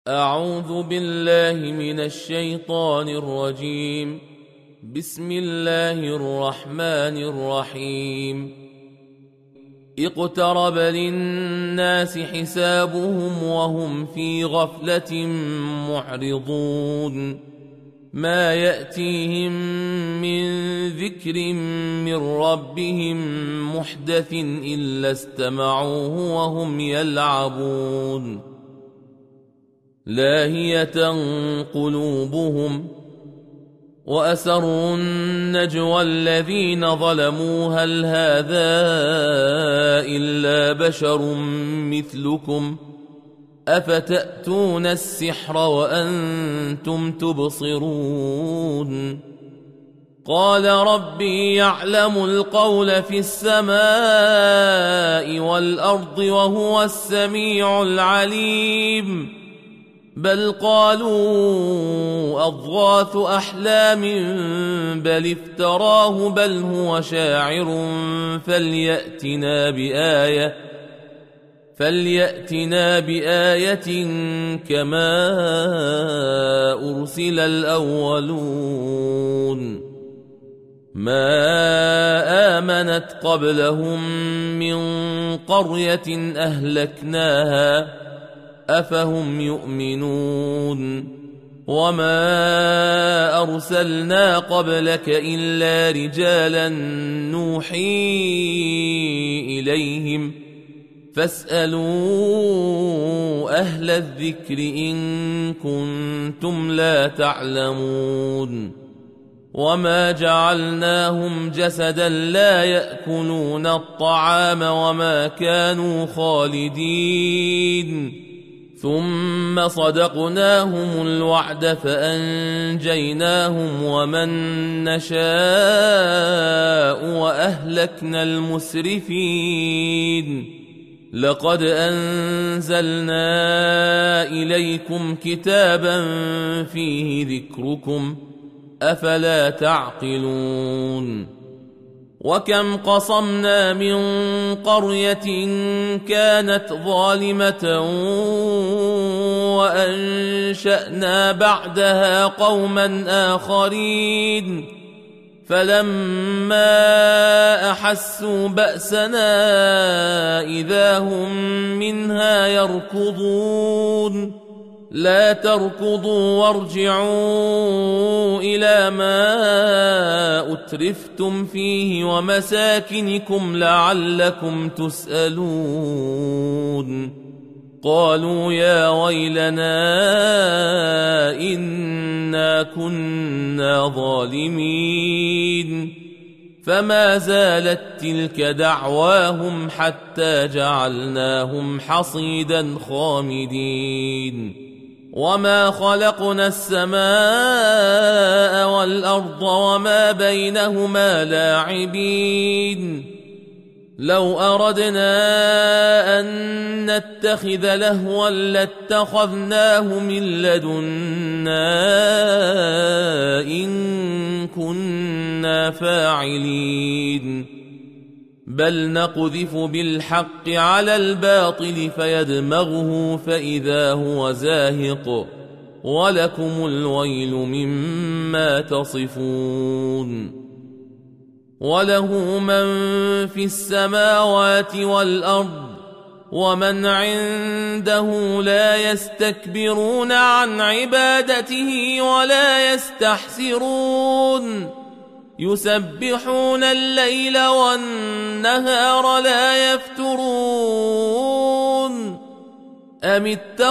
أعوذ بالله من الشيطان الرجيم. بسم الله الرحمن الرحيم. اقترب للناس حسابهم وهم في غفلة معرضون. ما يأتيهم من ذكر من ربهم محدث إلا استمعوه وهم يلعبون. لاهية قلوبهم وأسروا النجوى الذين ظلموا هل هذا إلا بشر مثلكم أفتأتون السحر وأنتم تبصرون. قال ربي يعلم القول في السماء والأرض وهو السميع العليم. بل قالوا أضغاث أحلام بل افتراه بل هو شاعر فليأتنا بآية كما أرسل الأولون. ما آمنت قبلهم من قرية أهلكناها أفهم يؤمنون. وما أرسلنا قبلك إلا رجالا نوحي إليهم فاسألوا أهل الذكر إن كنتم لا تعلمون. وما جعلناهم جسدا لا يأكلون الطعام وما كانوا خالدين. ثم صدقناهم الوعد فأنجيناهم ومن نشاء وأهلكنا المسرفين. لقد أنزلنا إليكم كتابا فيه ذكركم أفلا تعقلون. وكم قصمنا من قرية كانت ظالمة وأنشأنا بعدها قوما آخرين فلما أحسوا بأسنا إذا هم منها يركضون. لا تركضوا وارجعوا إلى ما أترفتم فيه ومساكنكم لعلكم تسألون. قالوا يا ويلنا إنا كنا ظالمين. فما زالت تلك دعواهم حتى جعلناهم حصيدا خامدين. وما خلقنا السماء والأرض وما بينهما لاعبين. لو أردنا أن نتخذ لهوا لاتخذناه من لدنا إن كنا فاعلين. بل نقذف بالحق على الباطل فيدمغه فإذا هو زاهق ولكم الويل مما تصفون. وله من في السماوات والأرض ومن عنده لا يستكبرون عن عبادته ولا يستحسرون. يسبحون الليل والنهار لا يفترون. أم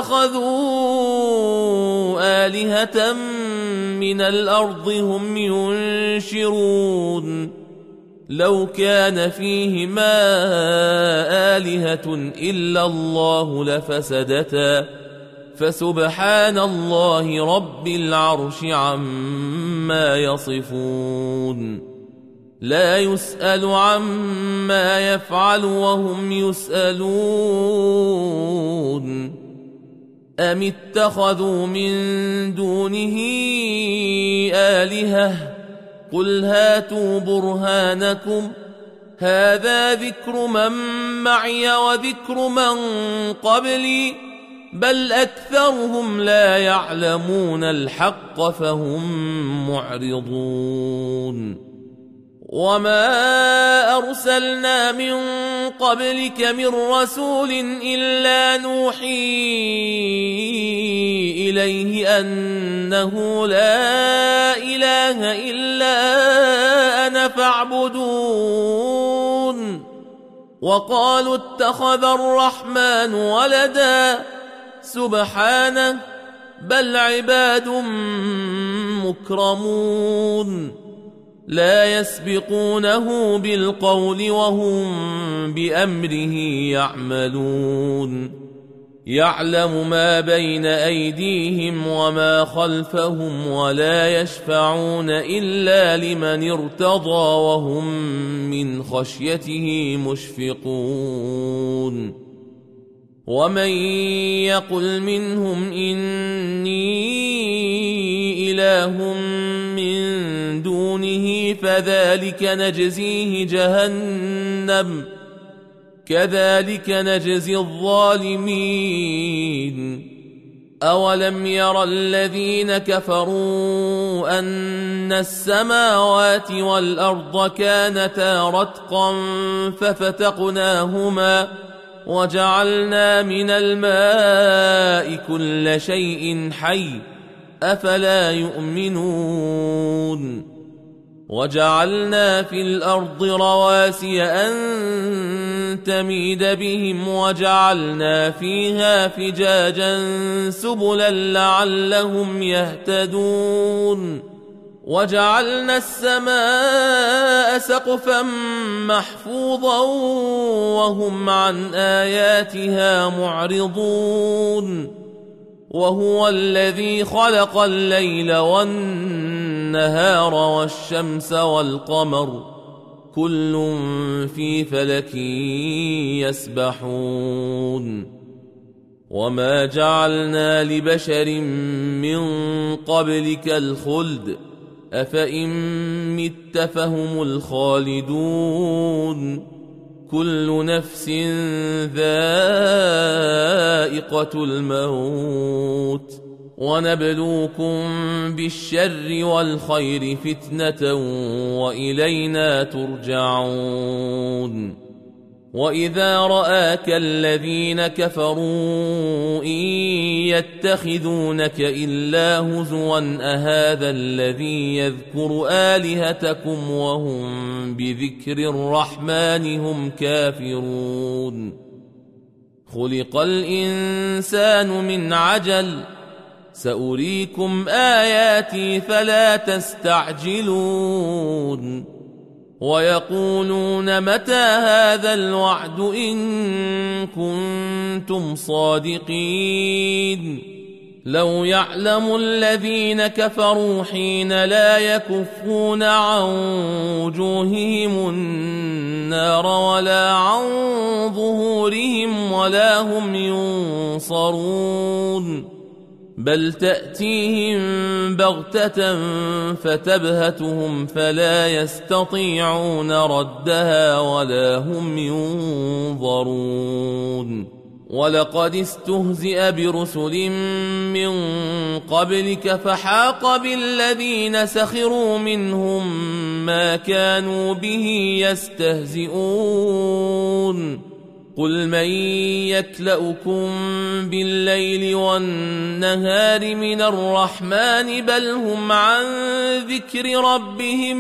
اتخذوا آلهة من الأرض هم ينشرون. لو كان فيهما آلهة إلا الله لفسدتا فسبحان الله رب العرش عما يصفون. لا يسأل عما يفعل وهم يسألون. أم اتخذوا من دونه آلهة قل هاتوا برهانكم هذا ذكر من معي وذكر من قبلي بل أكثرهم لا يعلمون الحق فهم معرضون وما أرسلنا من قبلك من رسول إلا نوحي إليه أنه لا إله إلا أنا فاعبدون وقالوا اتخذ الرحمن ولدا سبحانه بل عباد مكرمون لا يسبقونه بالقول وهم بأمره يعملون يعلم ما بين أيديهم وما خلفهم ولا يشفعون إلا لمن ارتضى وهم من خشيته مشفقون ومن يقل منهم إني إله من دونه فذلك نجزيه جهنم كذلك نجزي الظالمين أولم ير الذين كفروا أن السماوات والأرض كانتا رتقا ففتقناهما وجعلنا من الماء كل شيء حي أفلا يؤمنون وجعلنا في الأرض رواسي أن تميد بهم وجعلنا فيها فجاجا سبلا لعلهم يهتدون وجعلنا السماء سقفا محفوظا وهم عن آياتها معرضون وهو الذي خلق الليل والنهار والشمس والقمر كل في فلك يسبحون وما جعلنا لبشر من قبلك الخلد أفإن مت فهم الخالدون كل نفس ذائقة الموت ونبلوكم بالشر والخير فتنة وإلينا ترجعون وإذا رآك الذين كفروا إن يتخذونك إلا هزوا أهذا الذي يذكر آلهتكم وهم بذكر الرحمن هم كافرون خلق الإنسان من عجل سأريكم آياتي فلا تستعجلون ويقولون متى هذا الوعد إن كنتم صادقين لو يعلم الذين كفروا حين لا يكفون عن وجوههم النار ولا عن ظهورهم ولا هم ينصرون بل تأتيهم بغتة فتبهتهم فلا يستطيعون ردها ولا هم ينظرون ولقد استهزئ برسل من قبلك فحاق بالذين سخروا منهم ما كانوا به يستهزئون قل من يكلؤكم بالليل والنهار من الرحمن بل هم عن ذكر ربهم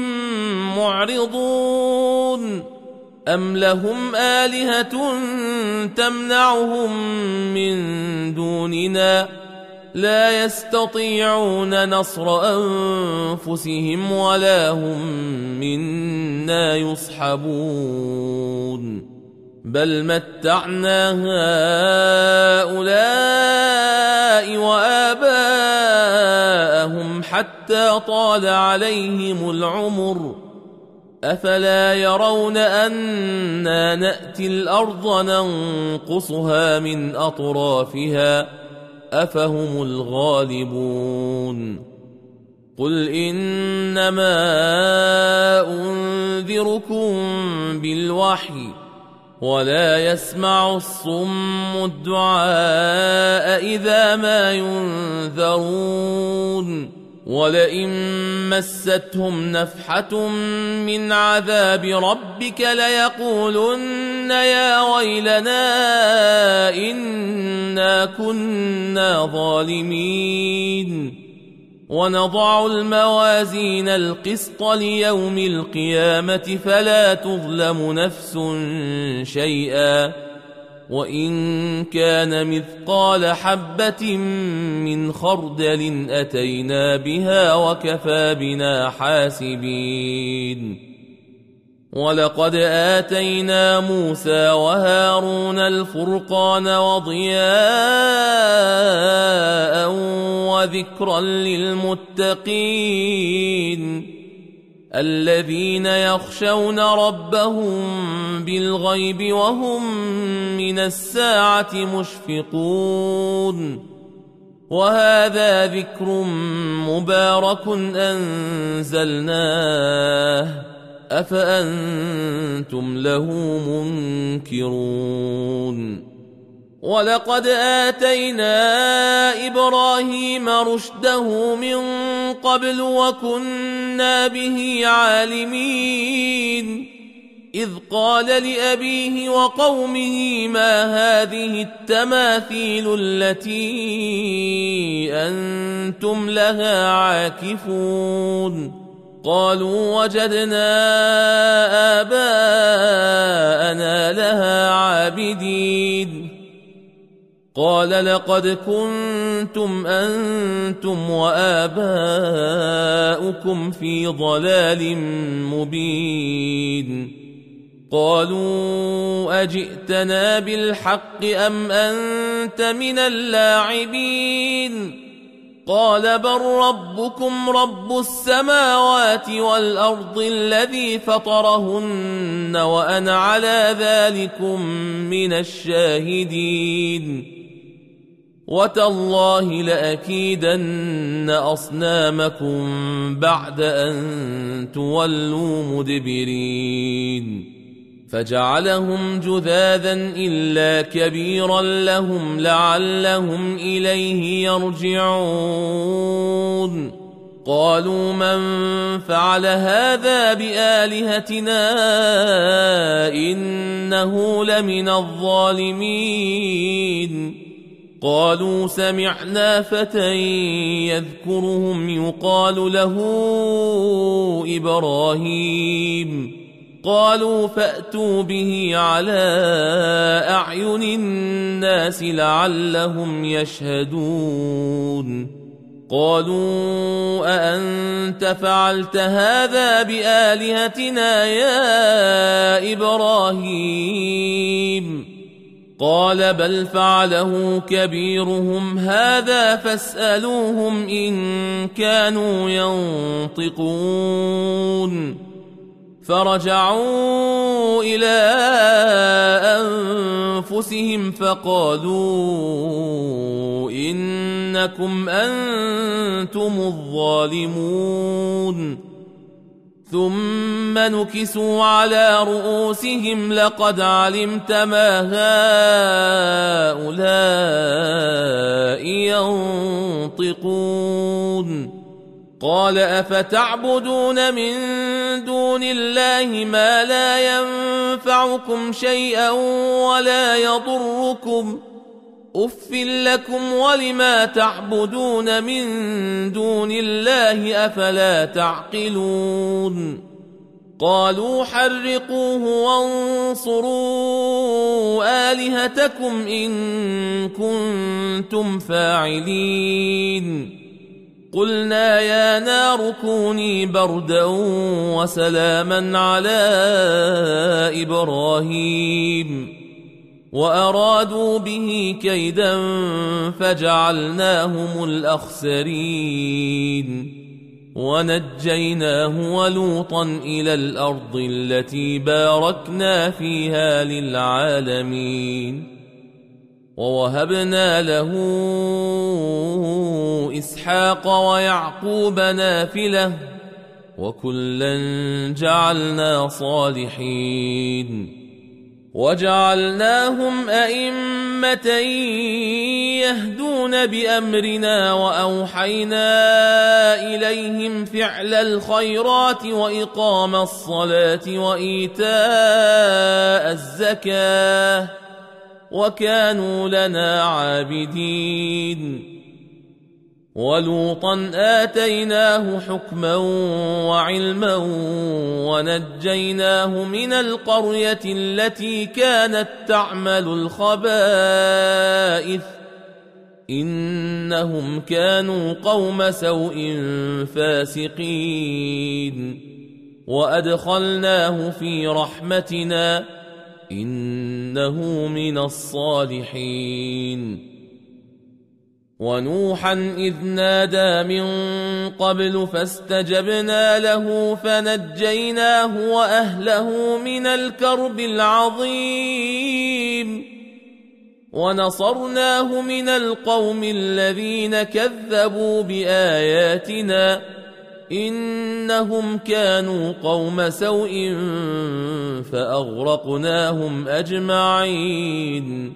معرضون أم لهم آلهة تمنعهم من دوننا لا يستطيعون نصر أنفسهم ولا هم منا يصحبون بل متعنا هؤلاء وآباءهم حتى طال عليهم العمر أفلا يرون أنا نأتي الأرض ننقصها من أطرافها أفهم الغالبون قل إنما أنذركم بالوحي ولا يسمع الصم الدعاء إذا ما ينذرون ولئن مستهم نفحة من عذاب ربك ليقولن يا ويلنا إنا كنا ظالمين ونضع الموازين القسط ليوم القيامة فلا تظلم نفس شيئا وإن كان مثقال حبة من خردل أتينا بها وكفى بنا حاسبين ولقد آتينا موسى وهارون الفرقان وضياء وذكرا للمتقين الذين يخشون ربهم بالغيب وهم من الساعة مشفقون وهذا ذكر مبارك أنزلناه أفأنتم له منكرون ولقد آتينا إبراهيم رشده من قبل وكنا به عالمين إذ قال لأبيه وقومه ما هذه التماثيل التي أنتم لها عاكفون قالوا وجدنا آباءنا لها عابدين قال لقد كنتم أنتم وآباؤكم في ضلال مبين قالوا أجئتنا بالحق أم أنت من اللاعبين قال بل ربكم رب السماوات والأرض الذي فطرهن وأنا على ذلكم من الشاهدين وتالله لأكيدن أصنامكم بعد أن تولوا مدبرين فجعلهم جذاذا إلا كبيرا لهم لعلهم إليه يرجعون قالوا من فعل هذا بآلهتنا إنه لمن الظالمين قالوا سمعنا فتى يذكرهم يقال له إبراهيم قالوا فأتوا به على أعين الناس لعلهم يشهدون قالوا أأنت فعلت هذا بآلهتنا يا إبراهيم قال بل فعله كبيرهم هذا فاسألوهم إن كانوا ينطقون فرجعوا إلى أنفسهم فقالوا إنكم أنتم الظالمون ثم نكسوا على رؤوسهم لقد علمت ما هؤلاء ينطقون قال أفتعبدون من دون الله ما لا ينفعكم شيئا ولا يضركم أف لكم ولما تعبدون من دون الله أفلا تعقلون قالوا حرقوه وانصروا آلهتكم إن كنتم فاعلين قلنا يا نار كوني بردا وسلاما على إبراهيم وأرادوا به كيدا فجعلناهم الأخسرين ونجيناه ولوطا إلى الأرض التي باركنا فيها للعالمين ووهبنا له إسحاق ويعقوب نافلة وكلا جعلنا صالحين وجعلناهم أئمة يهدون بأمرنا وأوحينا إليهم فعل الخيرات وإقام الصلاة وإيتاء الزكاة وكانوا لنا عابدين. ولوطا آتيناه حكما وعلما ونجيناه من القرية التي كانت تعمل الخبائث إنهم كانوا قوم سوء فاسقين. وأدخلناه في رحمتنا إنه من الصالحين. ونوحا إذ نادى من قبل فاستجبنا له فنجيناه وأهله من الكرب العظيم ونصرناه من القوم الذين كذبوا بآياتنا إنهم كانوا قوم سوء فأغرقناهم أجمعين.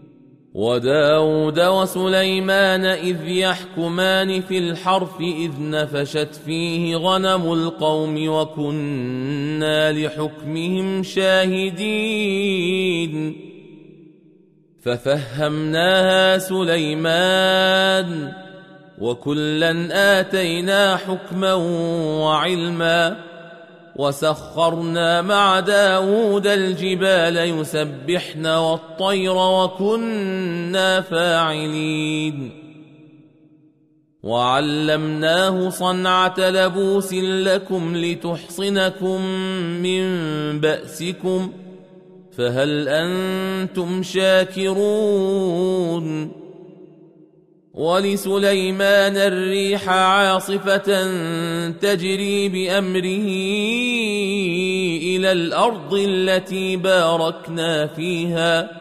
وداود وسليمان إذ يحكمان في الحرث إذ نفشت فيه غنم القوم وكنا لحكمهم شاهدين. ففهمناها سليمان وكلا آتينا حكما وعلما وسخرنا مع داود الجبال يسبحن والطير وكنا فاعلين. وعلمناه صنعة لبوس لكم لتحصنكم من بأسكم فهل أنتم شاكرون؟ ولسليمان الريح عاصفة تجري بأمره إلى الأرض التي باركنا فيها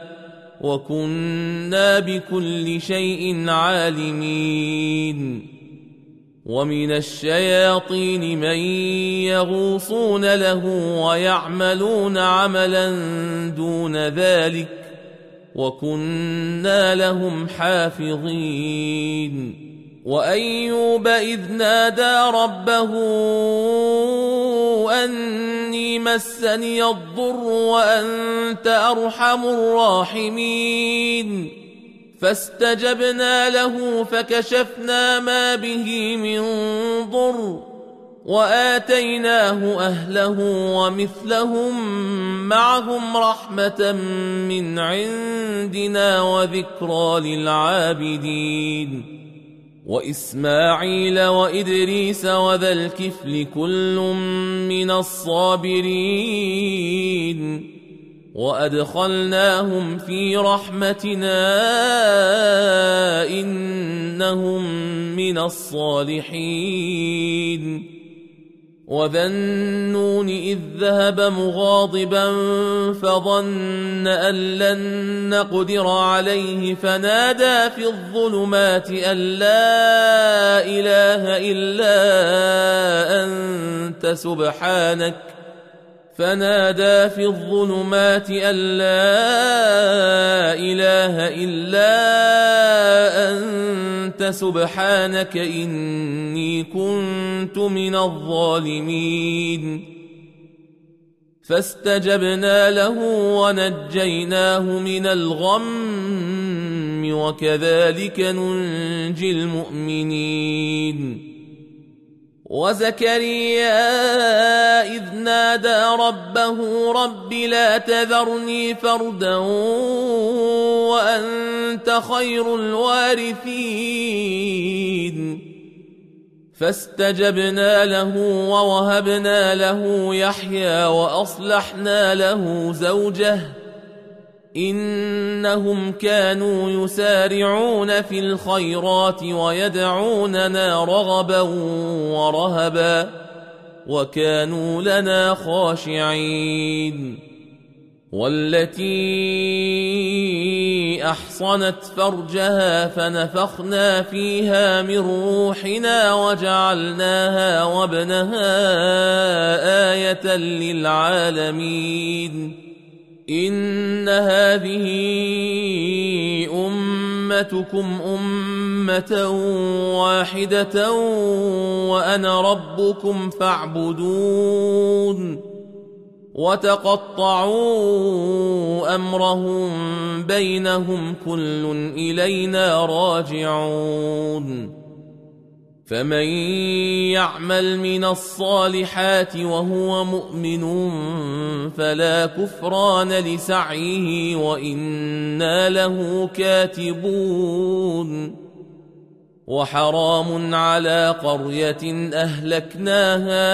وكنا بكل شيء عالمين. ومن الشياطين من يغوصون له ويعملون عملا دون ذلك وكنا لهم حافظين. وأيوب إذ نادى ربه أني مسني الضر وأنت أرحم الراحمين فاستجبنا له فكشفنا ما به من ضر وآتيناه أهله ومثلهم معهم رحمة من عندنا وذكرى للعابدين. وإسماعيل وإدريس وذا الكفل كل من الصابرين وأدخلناهم في رحمتنا إنهم من الصالحين. وذا النون إذ ذهب مغاضبا فظن أن لن نقدر عليه فنادى في الظلمات أن لا إله إلا أنت سبحانك إني كنت من الظالمين. فاستجبنا له ونجيناه من الغم وكذلك ننجي المؤمنين. وزكريا إذ نادى ربه رب لا تذرني فردا وأنت خير الوارثين فاستجبنا له ووهبنا له يحيى وأصلحنا له زوجه إنهم كانوا يسارعون في الخيرات ويدعوننا رغبا ورهبا وكانوا لنا خاشعين. والتي أحصنت فرجها فنفخنا فيها من روحنا وجعلناها وابنها آية للعالمين إن هذه أمتكم أمة واحدة وأنا ربكم فاعبدون وتقطعوا أمرهم بينهم كل إلينا راجعون فمن يعمل من الصالحات وهو مؤمن فلا كفران لسعيه وإنا له كاتبون وحرام على قرية أهلكناها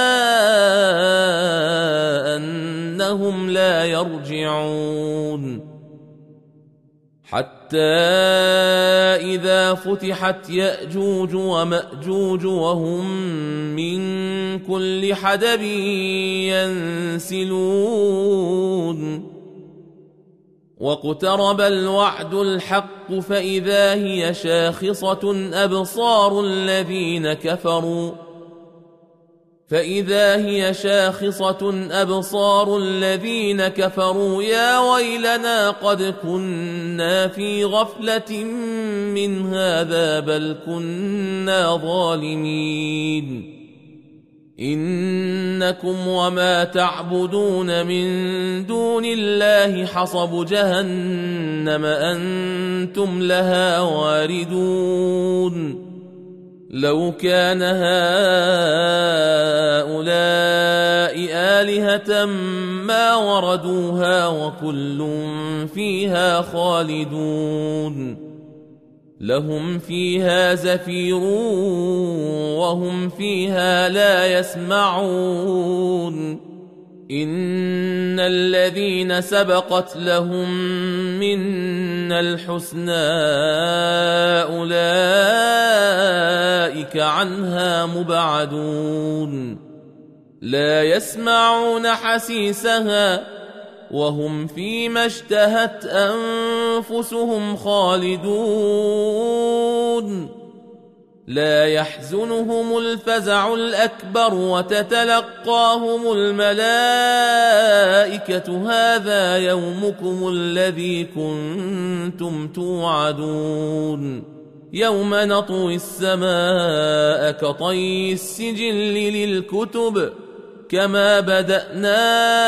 أنهم لا يرجعون حتى إذا فتحت يأجوج ومأجوج وهم من كل حدب ينسلون واقترب الوعد الحق فإذا هي شاخصة أبصار الذين كفروا يا ويلنا قد كنا في غفلة من هذا بل كنا ظالمين إنكم وما تعبدون من دون الله حصب جهنم أنتم لها واردون لو كان هؤلاء آلهة ما وردوها وكل فيها خالدون لهم فيها زفير وهم فيها لا يسمعون إن الذين سبقت لهم منا الحسنى أولئك عنها مبعدون لا يسمعون حسيسها وهم فيما اشتهت أنفسهم خالدون لا يحزنهم الفزع الأكبر وتتلقاهم الملائكة هذا يومكم الذي كنتم توعدون يوم نطوي السماء كطي السجل للكتب كما بدأنا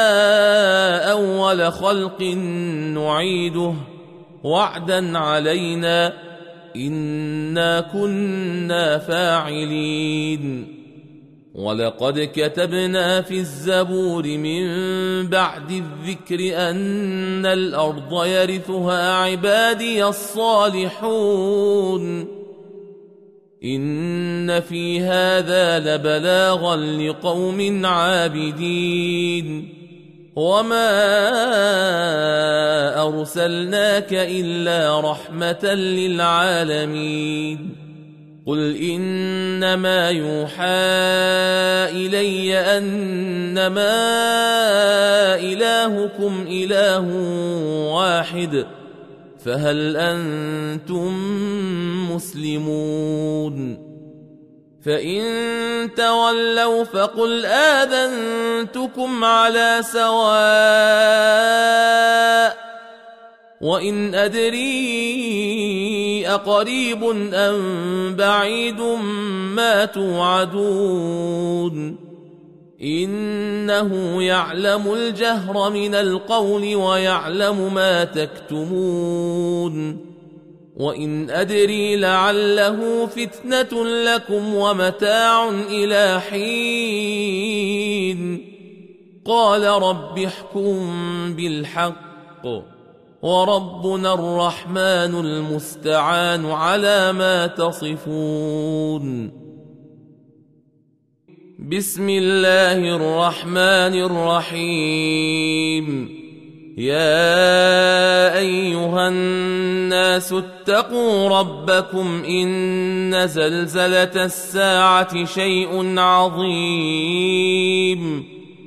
أول خلق نعيده وعدا علينا إنا كنا فاعلين ولقد كتبنا في الزبور من بعد الذكر أن الأرض يرثها عبادي الصالحون إن في هذا لبلاغا لقوم عابدين وما أرسلناك إلا رحمة للعالمين قل إنما يوحى إلي أنما إلهكم إله واحد فهل أنتم مسلمون فإن تولوا فقل آذنتكم على سواء وإن أدري أقريب أم بعيد ما توعدون إنه يعلم الجهر من القول ويعلم ما تكتمون وإن أدري لعله فتنة لكم ومتاع إلى حين قال رب احكم بالحق وربنا الرحمن المستعان على ما تصفون بسم الله الرحمن الرحيم يا أيها الناس اتقوا ربكم إن زلزلة الساعة شيء عظيم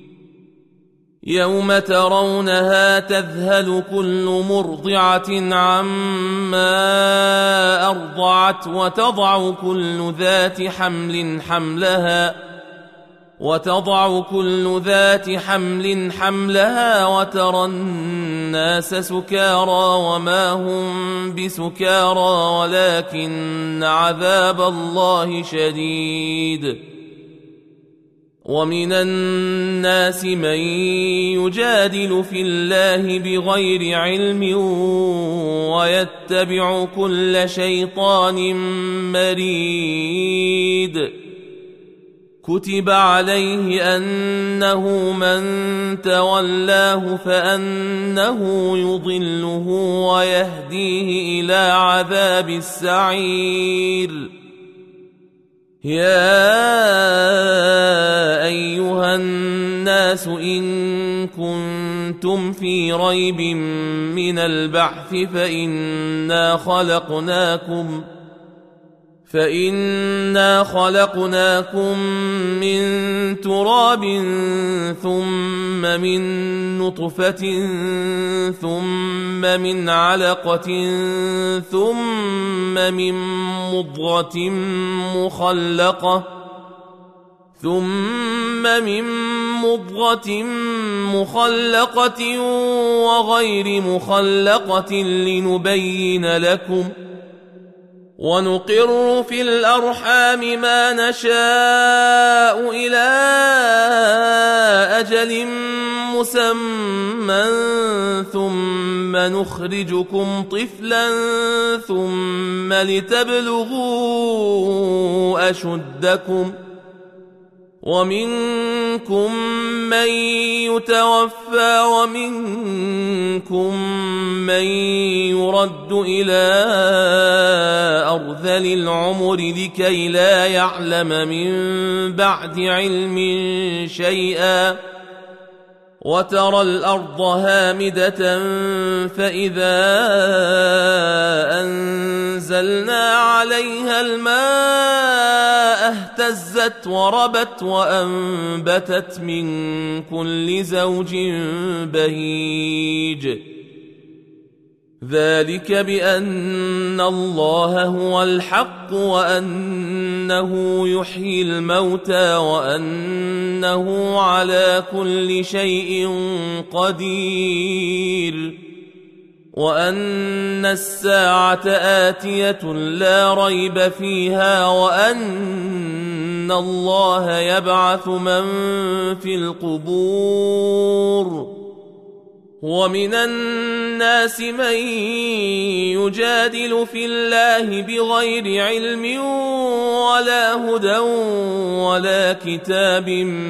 يوم ترونها تذهل كل مرضعة عما أرضعت وتضع كل ذات حمل حملها وتضع كل ذات حمل حملها وترى الناس سكارى وما هم بسكارى ولكن عذاب الله شديد. ومن الناس من يجادل في الله بغير علم ويتبع كل شيطان مريد. كتب عليه أنه من تولاه فأنه يضله ويهديه إلى عذاب السعير. يا أيها الناس إن كنتم في ريب من البعث فإنا خلقناكم من تراب ثم من نطفة ثم من علقة ثم من مضغة مخلقة وغير مخلقة لنبين لكم ونقر في الأرحام ما نشاء إلى أجل مسمى ثم نخرجكم طفلا ثم لتبلغوا أشدكم ومنكم من يتوفى ومنكم من يرد إلى أرذل العمر لكي لا يعلم من بعد علم شيئا. وترى الأرض هامدة فإذا أنزلنا عليها الماء اهتزت وربت وأنبتت من كل زوج بهيج. ذلك بأن الله هو الحق وأنه يحيي الموتى وأنه على كل شيء قدير وأن الساعة آتية لا ريب فيها وأن الله يبعث من في القبور. ومن الناس من يجادل في الله بغير علم ولا هدى ولا كتاب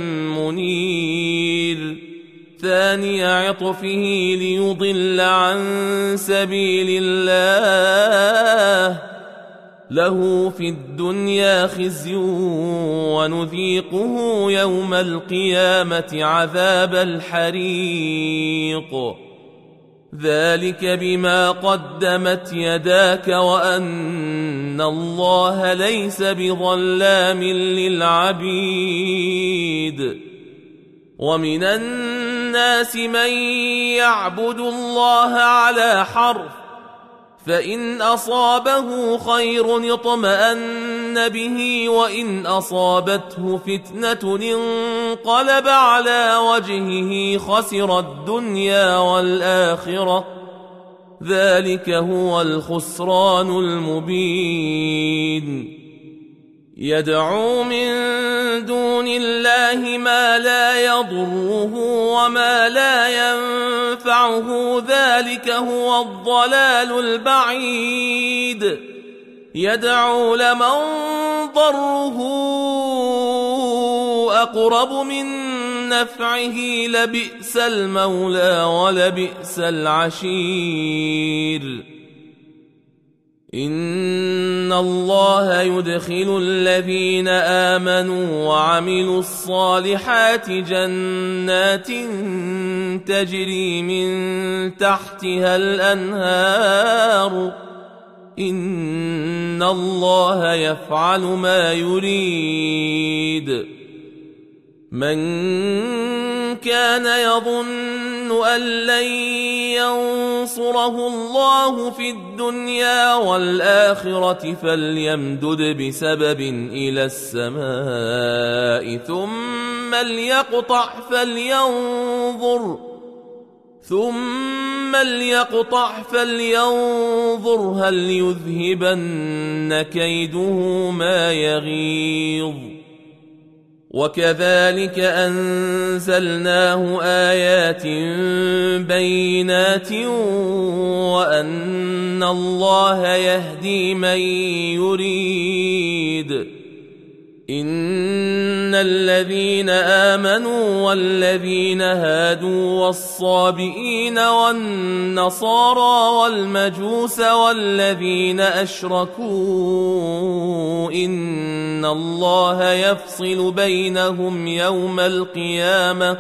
منير. ثاني عطفه ليضل عن سبيل الله له في الدنيا خزي ونذيقه يوم القيامة عذاب الحريق. ذلك بما قدمت يداك وأن الله ليس بظلام للعبيد. ومن الناس من يعبد الله على حرف فإن أصابه خير اطمأن به وإن أصابته فتنة انقلب على وجهه خسر الدنيا والآخرة ذلك هو الخسران المبين. يدعو من دون الله ما لا يضره وما لا ينفعه ذلك هو الضلال البعيد. يدعو لمن ضره أقرب من نفعه لبئس المولى ولبئس العشير. إن الله يدخل الذين آمنوا وعملوا الصالحات جنات تجري من تحتها الأنهار إن الله يفعل ما يريد. من كان يظن أن لن ينصره الله في الدنيا والآخرة فليمدد بسبب إلى السماء ثم ليقطع فلينظر هل يذهبن كيده ما يغيظ. وكذلك أنزلناه آيات بينات وأن الله يهدي من يريد. إن الذين آمنوا والذين هادوا والصابئين والنصارى والمجوس والذين أشركوا إن الله يفصل بينهم يوم القيامة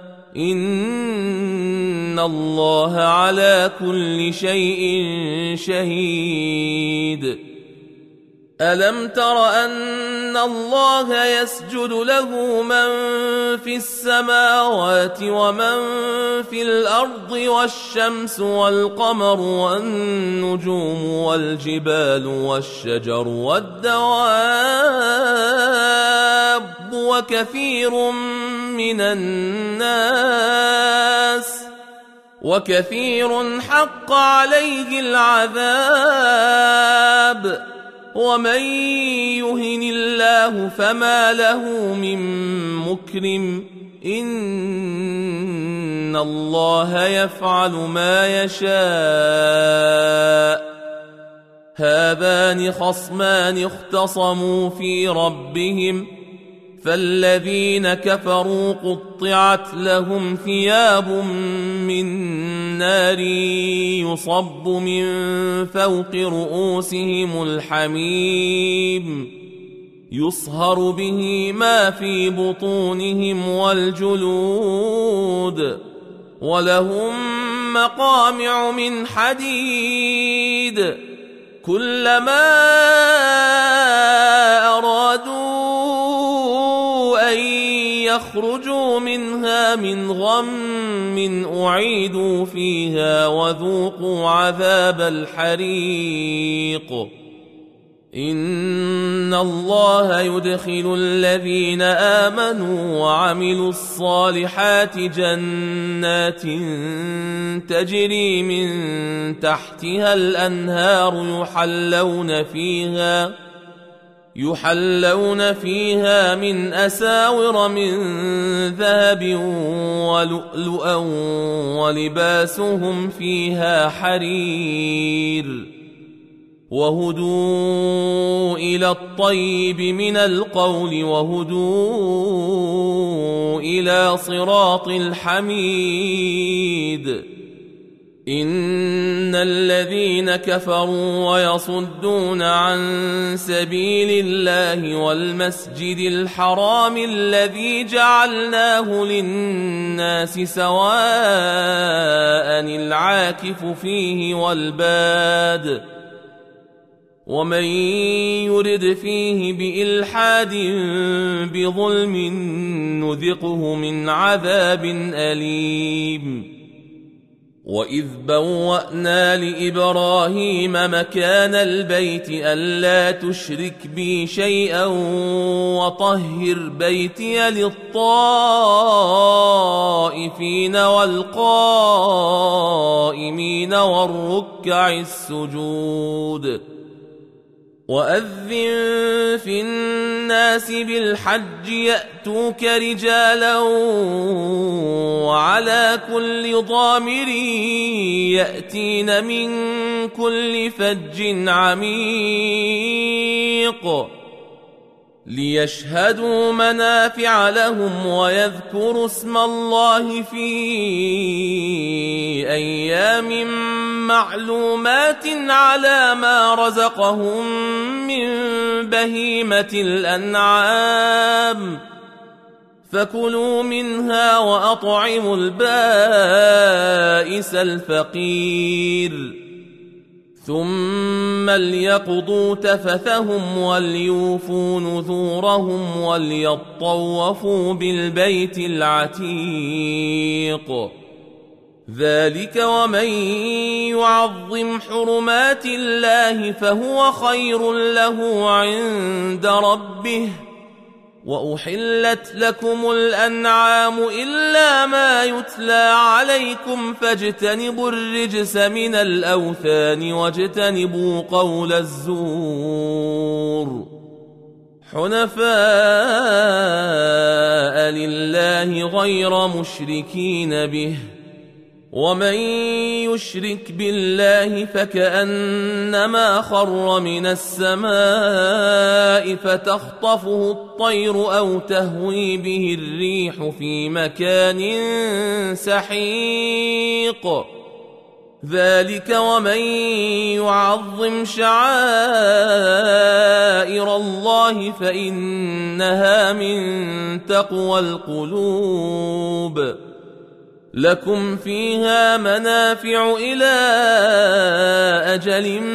إن الله على كل شيء شهيد. ألم تر أن الله يسجد له من في السماوات ومن في الأرض والشمس والقمر والنجوم والجبال والشجر والدواب وكثير حق عليه العذاب ومن يهن الله فما له من مكرم إن الله يفعل ما يشاء. هذان خصمان اختصموا في ربهم فالذين كفروا قطعت لهم ثياب من نار يصب من فوق رؤوسهم الحميم يصهر به ما في بطونهم والجلود ولهم مقامع من حديد كلما أرادوا أن يخرجوا منها من غم أعيدوا فيها وذوقوا عذاب الحريق. إن الله يدخل الذين آمنوا وعملوا الصالحات جنات تجري من تحتها الأنهار يحلون فيها من أساور من ذهب ولؤلؤا ولباسهم فيها حرير وهدوا إلى الطيب من القول وهدوا إلى صراط الحميد. إن الذين كفروا ويصدون عن سبيل الله والمسجد الحرام الذي جعلناه للناس سواء العاكف فيه والباد ومن يرد فيه بإلحاد بظلم نذقه من عذاب أليم. وإذ بوأنا لإبراهيم مكان البيت ألا تشرك بي شيئا وطهر بيتي للطائفين والقائمين والركع السجود. وأذن في الناس بالحج يأتوك رجالا وعلى كل ضامر يأتين من كل فج عميق ليشهدوا منافع لهم ويذكروا اسم الله في أيام معلومات على ما رزقهم من بهيمة الأنعام فكلوا منها وأطعموا البائس الفقير ثم ليقضوا تفثهم وليوفوا نذورهم وليطوفوا بالبيت العتيق. ذلك ومن يعظم حرمات الله فهو خير له عند ربه وأحلت لكم الأنعام إلا ما يتلى عليكم فاجتنبوا الرجس من الأوثان واجتنبوا قول الزور حنفاء لله غير مشركين به ومن يشرك بالله فكأنما خر من السماء فتخطفه الطير أو تهوي به الريح في مكان سحيق ذلك ومن يعظم شعائر الله فإنها من تقوى القلوب لكم فيها منافع إلى أجل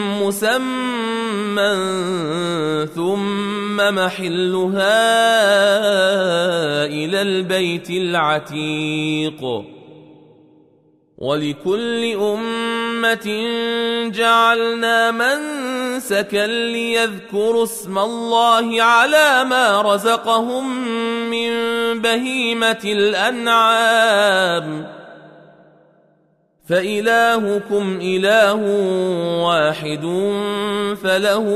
مسمى ثم محلها إلى البيت العتيق ولكل أمة جعلنا منسكا ليذكروا اسم الله على ما رزقهم من بهيمة الأنعام فإلهكم إله واحد فله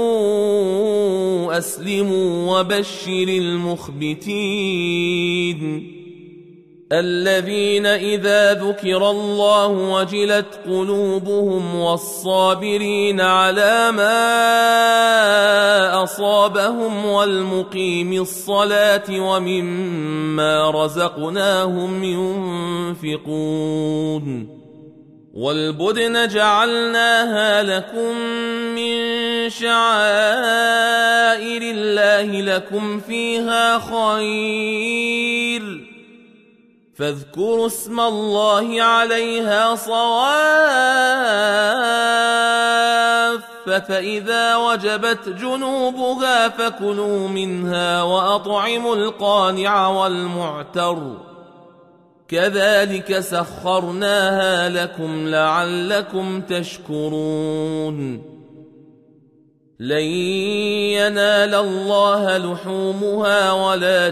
أسلموا وبشر المخبتين الذين إذا ذكر الله وجلت قلوبهم والصابرين على ما أصابهم والمقيم الصلاة ومما رزقناهم ينفقون والبدن جعلناها لكم من شعائر الله لكم فيها خير فاذكروا اسم الله عليها صواف فإذا وجبت جنوبها فكلوا منها وأطعموا القانع والمعتر كذلك سخرناها لكم لعلكم تشكرون لن ينال الله لحومها ولا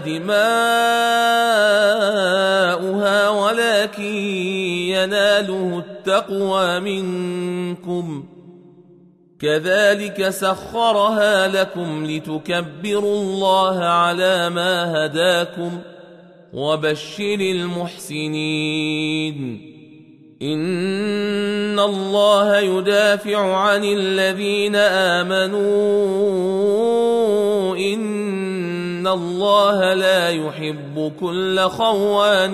دماؤها ولكن يناله التقوى منكم كذلك سخرها لكم لتكبروا الله على ما هداكم وبشر المحسنين إن الله يدافع عن الذين آمنوا إن الله لا يحب كل خوان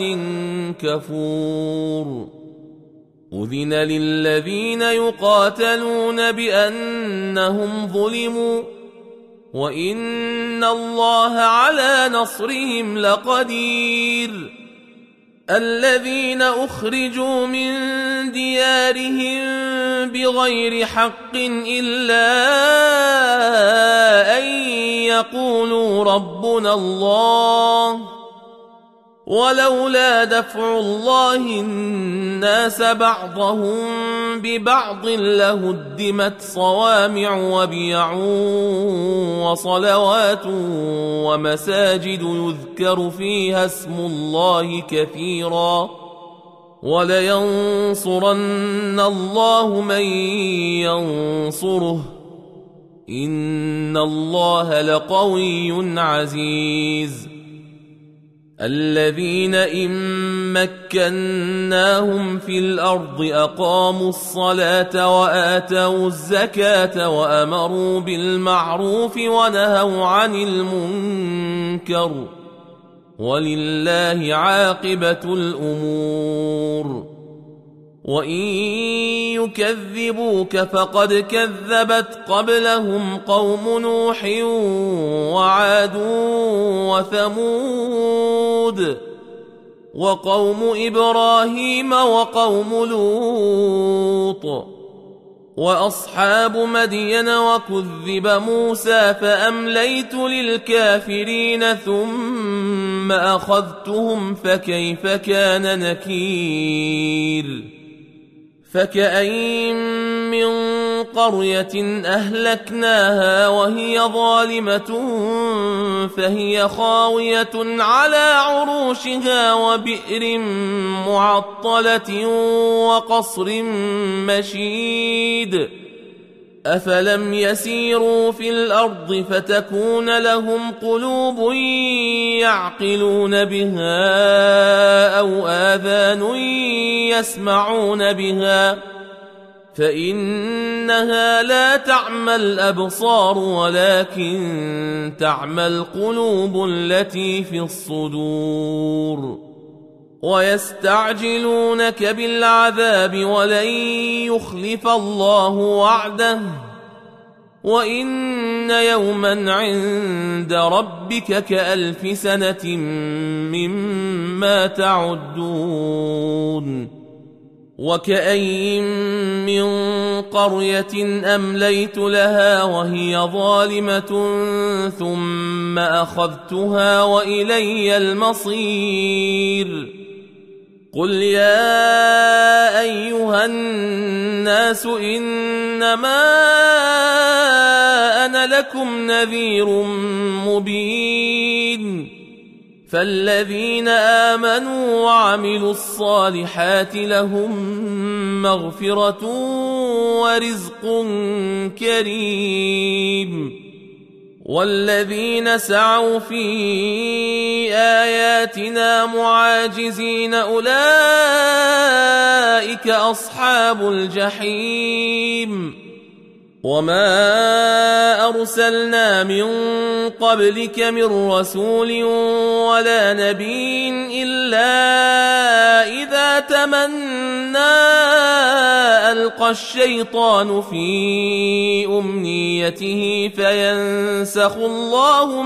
كفور أذن للذين يقاتلون بأنهم ظلموا وإن الله على نصرهم لقدير الذين أخرجوا من ديارهم بغير حق إلا أن يقولوا ربنا الله ولولا دفع الله الناس بعضهم ببعض لهدمت صوامع وبيع وصلوات ومساجد يذكر فيها اسم الله كثيرا ولينصرن الله من ينصره إن الله لقوي عزيز الذين إن مكناهم في الأرض أقاموا الصلاة وآتوا الزكاة وأمروا بالمعروف ونهوا عن المنكر ولله عاقبة الأمور وإن يكذبوك فقد كذبت قبلهم قوم نوح وعاد وثمود وقوم إبراهيم وقوم لوط وأصحاب مدين وكذب موسى فأمليت للكافرين ثم ثم أخذتهم فكيف كان نكير. فكأين من قرية أهلكناها وهي ظالمة فهي خاوية على عروشها وبئر معطلة وقصر مشيد. أفلم يسيروا في الأرض فتكون لهم قلوب يعقلون بها أو آذان يسمعون بها فإنها لا تعمى الأبصار ولكن تعمى القلوب التي في الصدور. ويستعجلونك بالعذاب ولن يخلف الله وعده وإن يوما عند ربك كألف سنة مما تعدون. وكأين من قرية أمليت لها وهي ظالمة ثم أخذتها وإلي المصير. قل يا أيها الناس إنما أنا لكم نذير مبين. فالذين آمنوا وعملوا الصالحات لهم مغفرة ورزق كريم. والذين سعوا في آياتنا معاجزين أولئك أصحاب الجحيم. وما أرسلنا من قبلك من رسول ولا نبي إلا إذا تمنى ألقى الشيطان في أمنيته فينسخ الله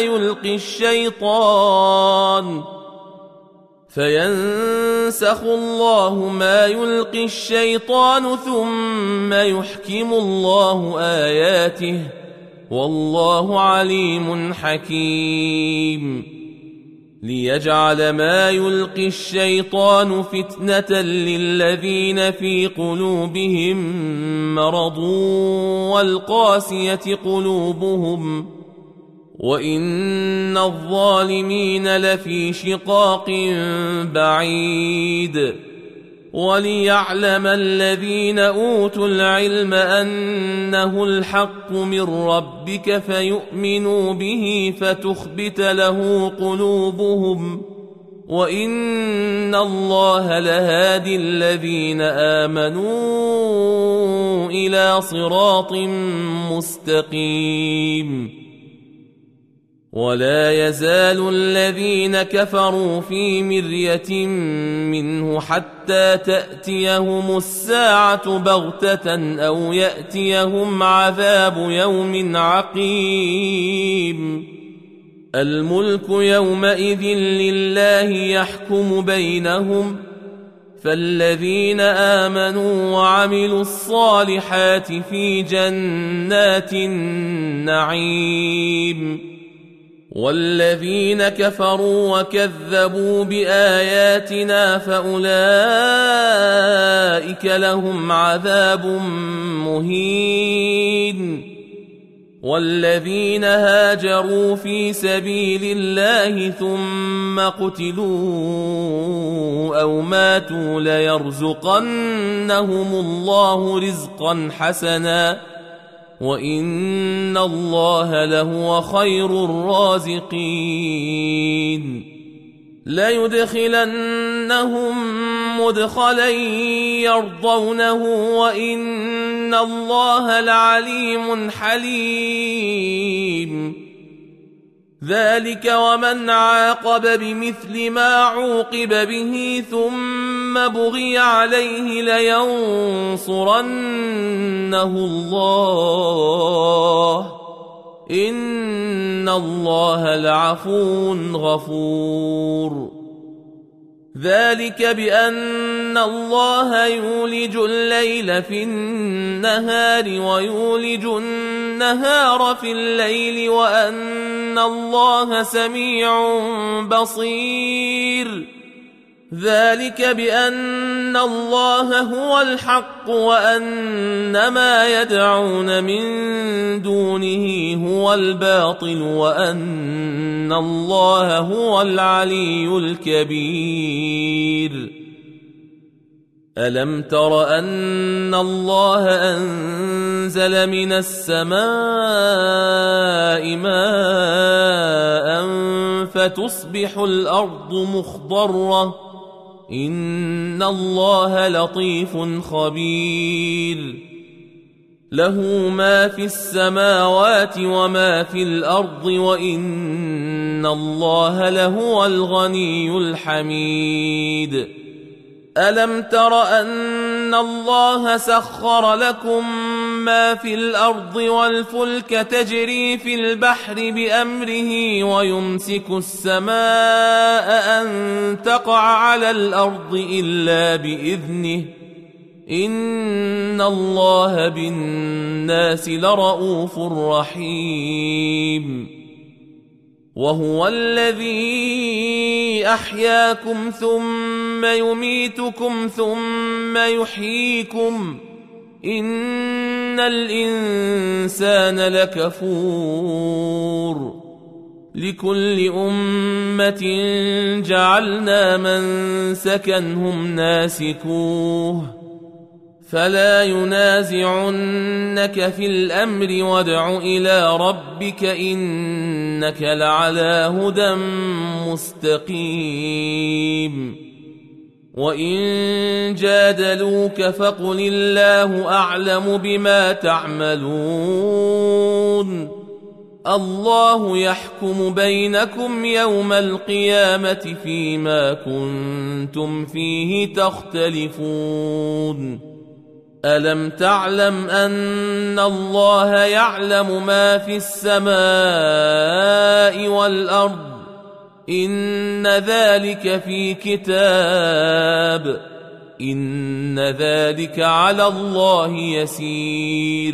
ما يلقي الشيطان ثم يحكم الله آياته والله عليم حكيم. ليجعل ما يلقي الشيطان فتنة للذين في قلوبهم مرض والقاسية قلوبهم وإن الظالمين لفي شقاق بعيد. وليعلم الذين أوتوا العلم أنه الحق من ربك فيؤمنوا به فتخبت له قلوبهم وإن الله لهادي الذين آمنوا إلى صراط مستقيم. ولا يزال الذين كفروا في مرية منه حتى تأتيهم الساعة بغتة أو يأتيهم عذاب يوم عقيم. الملك يومئذ لله يحكم بينهم فالذين آمنوا وعملوا الصالحات في جنات النعيم. والذين كفروا وكذبوا بآياتنا فأولئك لهم عذاب مهين. والذين هاجروا في سبيل الله ثم قتلوا أو ماتوا ليرزقنهم الله رزقا حسنا وإن الله لهو خير الرازقين. ليدخلنهم مدخلا يرضونه وإن الله لعليم حليم. ذلك ومن عاقب بمثل ما عوقب به ثم بغي عليه لينصرنه الله إن الله لعفو غفور. ذلك بأن الله يولج الليل في النهار ويولج النهار في الليل وأن الله سميع بصير. ذلك بأن الله هو الحق وأن ما يدعون من دونه هو الباطل وأن الله هو العلي الكبير. ألم تر أن الله أنزل من السماء ماء فتصبح الأرض مخضرة إن الله لطيف خبير. له ما في السماوات وما في الأرض وإن الله لهو الغني الحميد. ألم تر أن الله سخر لكم ما في الأرض والفلك تجري في البحر بأمره ويمسك السماء أن تقع على الأرض إلا بإذنه إن الله بالناس لرؤوف رحيم. وهو الذي أحياكم ثم يميتكم ثم يحييكم إن الإنسان لكفور. لكل أمة جعلنا منسكا هم ناسكوه فلا ينازعنك في الأمر وادع إلى ربك إنك لعلى هدى مستقيم. وإن جادلوك فقل الله أعلم بما تعملون الله يحكم بينكم يوم القيامة فيما كنتم فيه تختلفون. ألم تعلم أن الله يعلم ما في السماء والأرض إن ذلك في كتاب إن ذلك على الله يسير.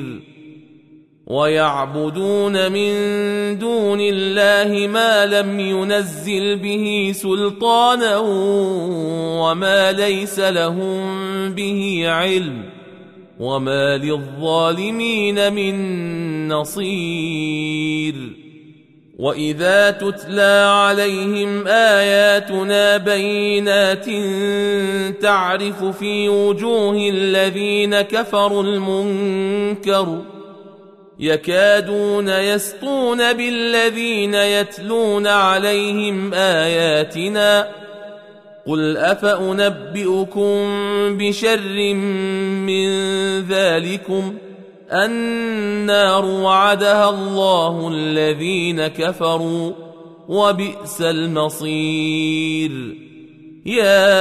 ويعبدون من دون الله ما لم ينزل به سلطانا وما ليس لهم به علم وما للظالمين من نصير. وإذا تتلى عليهم آياتنا بينات تعرف في وجوه الذين كفروا المنكر يكادون يسطون بالذين يتلون عليهم آياتنا قل أفأنبئكم بشر من ذلكم النار وعدها الله الذين كفروا وبئس المصير. يا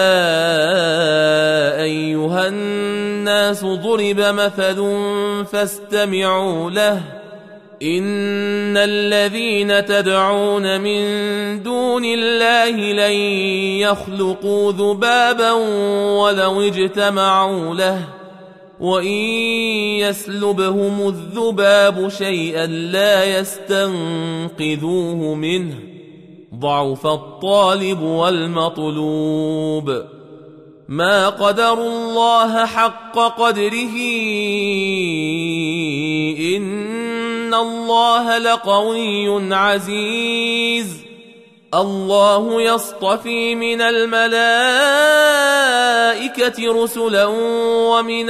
أيها الناس ضرب مثل فاستمعوا له إن الذين تدعون من دون الله لن يخلقوا ذبابا ولو اجتمعوا له وإن يسلبهم الذباب شيئا لا يستنقذوه منه ضعف الطالب والمطلوب. ما قدروا الله حق قدره إن الله لقوي عزيز. الله يصطفي من الملائكة رسلا ومن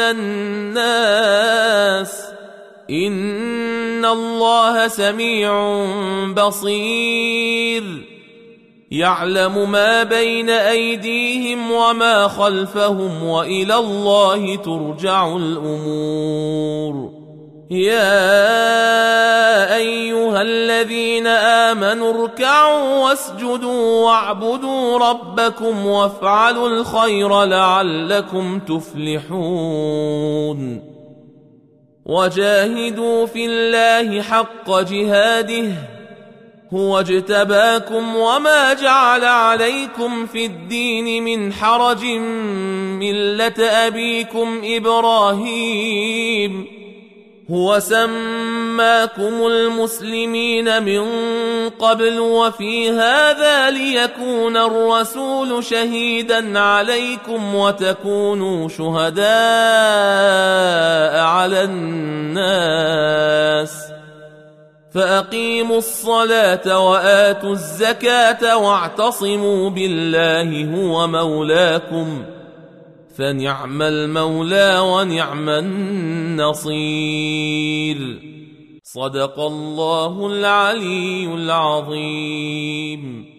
الناس إن الله سميع بصير. يعلم ما بين أيديهم وما خلفهم وإلى الله ترجع الأمور. يا أيها الذين آمنوا اركعوا واسجدوا واعبدوا ربكم وافعلوا الخير لعلكم تفلحون. وجاهدوا في الله حق جهاده هو اجتباكم وما جعل عليكم في الدين من حرج ملة أبيكم إبراهيم هو سماكم المسلمين من قبل وفي هذا ليكون الرسول شهيدا عليكم وتكونوا شهداء على الناس فأقيموا الصلاة وآتوا الزكاة واعتصموا بالله هو مولاكم فنعم المولى ونعم النصير صدق الله العلي العظيم.